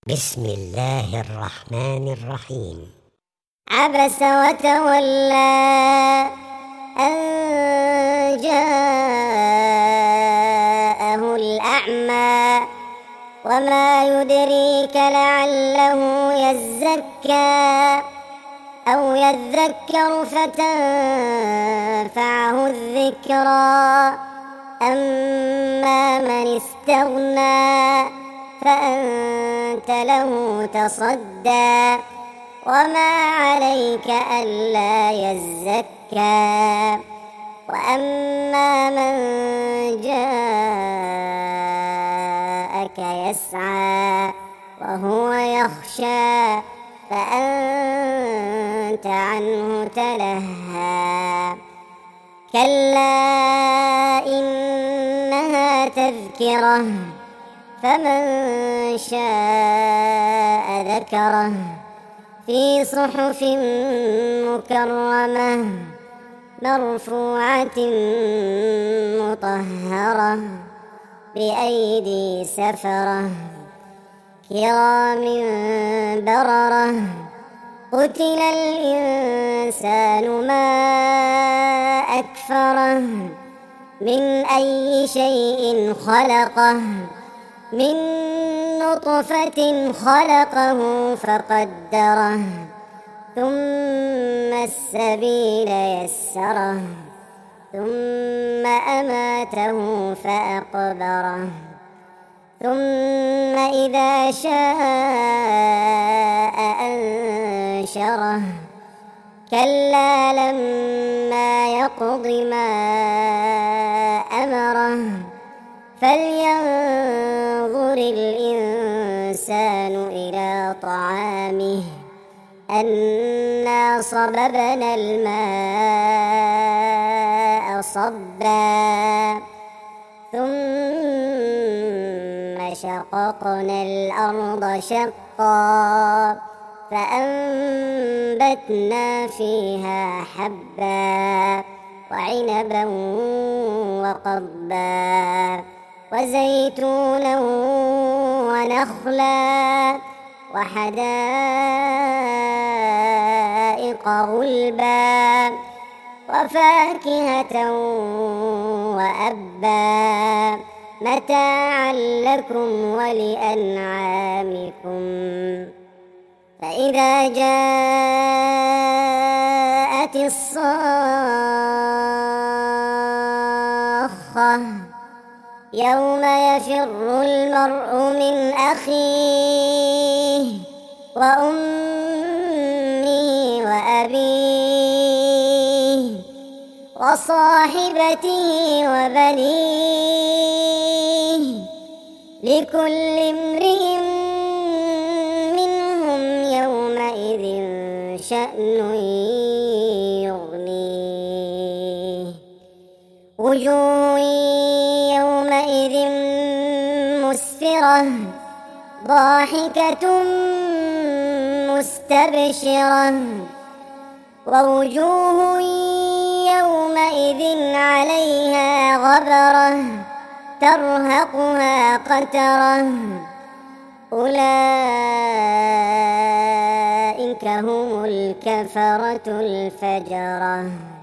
بسم الله الرحمن الرحيم. عبس وتولى أن جاءه الأعمى وما يدريك لعله يزكى أو يذكر فتنفعه الذكرى أما من استغنى فأنت له تصدى وما عليك ألا يزكى وأما من جاءك يسعى وهو يخشى فأنت عنه تلهى كلا إنها تذكرة فمن شاء ذكره في صحف مكرمة مرفوعة مطهرة بأيدي سفرة كرام بررة قتل الإنسان ما أكفره من أي شيء خلقه من نطفة خلقه فقدره ثم السبيل يسره ثم أماته فأقبره ثم إذا شاء أنشره كلا لما يقض ما أمره فلينظر الإنسان إلى طعامه أنا صببنا الماء صبا ثم شققنا الأرض شقا فأنبتنا فيها حبا وعنبا وقضبا وزيتونا ونخلا وحدائق غلبا وفاكهة وأبا متاعا لكم ولأنعامكم فإذا جاءت الصاخة يوم يفر المرء من أخيه وأمه وأبيه وصاحبته وبنيه لكل امرئ منهم يومئذ شأن يغنيه وجوه يومئذ مسفرة ضاحكة مستبشرة ووجوه يومئذ عليها غبرة ترهقها قترة أولئك هم الكفرة الفجرة.